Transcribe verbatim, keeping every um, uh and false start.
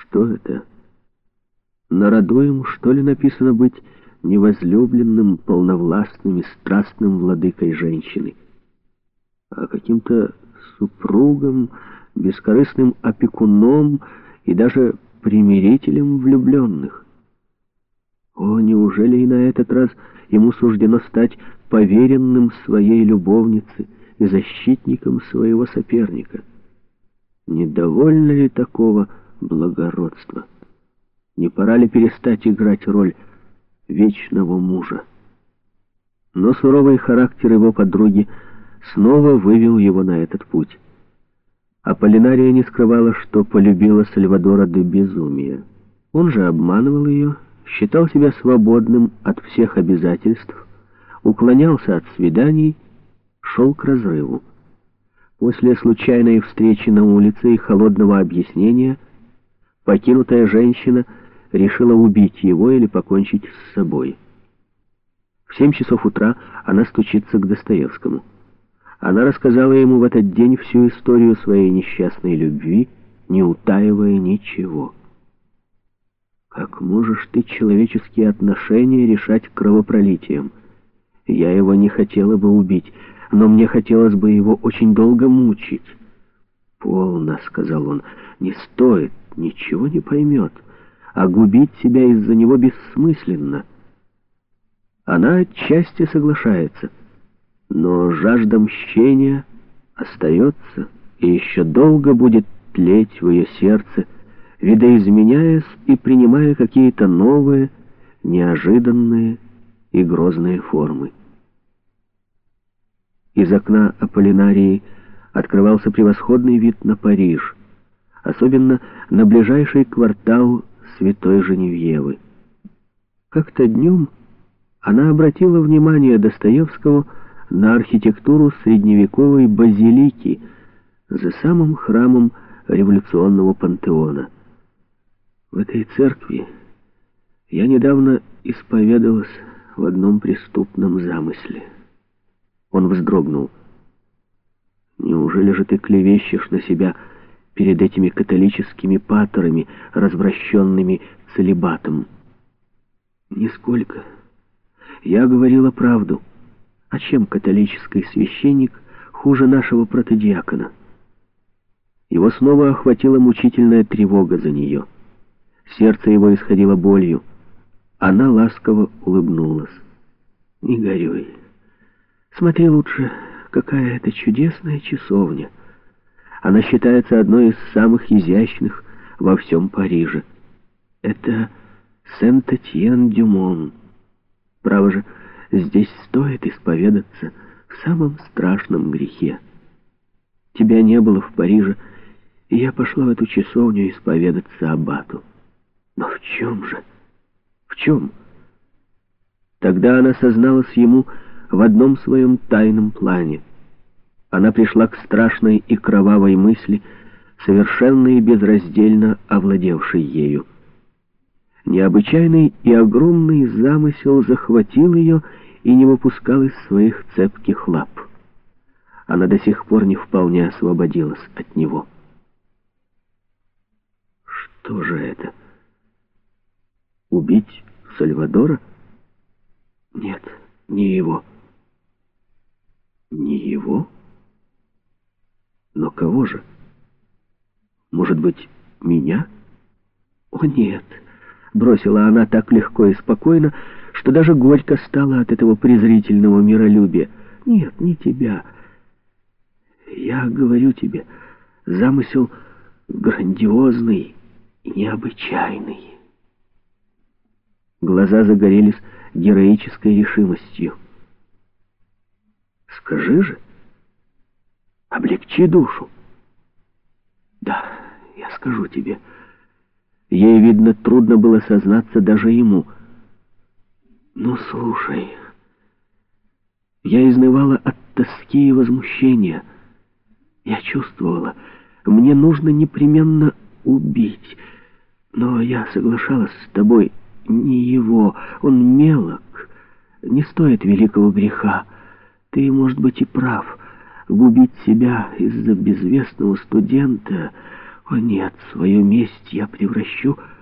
Что это? На роду ему, что ли, написано быть невозлюбленным, полновластным и страстным владыкой женщины, а каким-то супругом, бескорыстным опекуном и даже примирителем влюбленных? О, неужели и на этот раз ему суждено стать поверенным своей любовницы и защитником своего соперника? Недовольно ли такого благородства? Не пора ли перестать играть роль вечного мужа? Но суровый характер его подруги снова вывел его на этот путь. Аполлинария не скрывала, что полюбила Сальвадора до безумия. Он же обманывал ее, считал себя свободным от всех обязательств, уклонялся от свиданий, шел к разрыву. После случайной встречи на улице и холодного объяснения покинутая женщина решила убить его или покончить с собой. В семь часов утра она стучится к Достоевскому. Она рассказала ему в этот день всю историю своей несчастной любви, не утаивая ничего. «Как можешь ты человеческие отношения решать кровопролитием? Я его не хотела бы убить, но мне хотелось бы его очень долго мучить». «Полно», — сказал он, — «не стоит, ничего не поймет, а губить себя из-за него бессмысленно». Она отчасти соглашается, но жажда мщения остается и еще долго будет тлеть в ее сердце, видоизменяясь и принимая какие-то новые, неожиданные и грозные формы. Из окна Аполлинарии открывался превосходный вид на Париж, особенно на ближайший квартал Святой Женевьевы. Как-то днем она обратила внимание Достоевского на архитектуру средневековой базилики за самым храмом революционного пантеона. «В этой церкви я недавно исповедалась в одном преступном замысле». Он вздрогнул. «Неужели же ты клевещешь на себя перед этими католическими патерами, развращенными целибатом?» «Нисколько. Я говорила правду. А чем католический священник хуже нашего протодиакона?» Его снова охватила мучительная тревога за нее. Сердце его исходило болью. Она ласково улыбнулась. «Не горюй. Смотри лучше, какая это чудесная часовня. Она считается одной из самых изящных во всем Париже. Это Сент-Этьен-дю-Мон. Право же, здесь стоит исповедаться в самом страшном грехе. Тебя не было в Париже, и я пошла в эту часовню исповедаться аббату. Но в чем же? В чем?» Тогда она созналась ему в одном своем тайном плане. Она пришла к страшной и кровавой мысли, совершенно и безраздельно овладевшей ею. Необычайный и огромный замысел захватил ее и не выпускал из своих цепких лап. Она до сих пор не вполне освободилась от него. Что же это? Убить Сальвадора? Нет, не его. Не его? Но кого же? Может быть, меня? О, нет! Бросила она так легко и спокойно, что даже горько стало от этого презрительного миролюбия. Нет, не тебя. Я говорю тебе, замысел грандиозный и необычайный. Глаза загорелись героической решимостью. Скажи же, облегчи душу. Да, я скажу тебе. Ей, видно, трудно было сознаться даже ему. Ну, слушай, я изнывала от тоски и возмущения. Я чувствовала, мне нужно непременно убить. Но я соглашалась с тобой, не его, он мелок, не стоит великого греха. Ты, может быть, и прав. Губить себя из-за безвестного студента... О нет, свою месть я превращу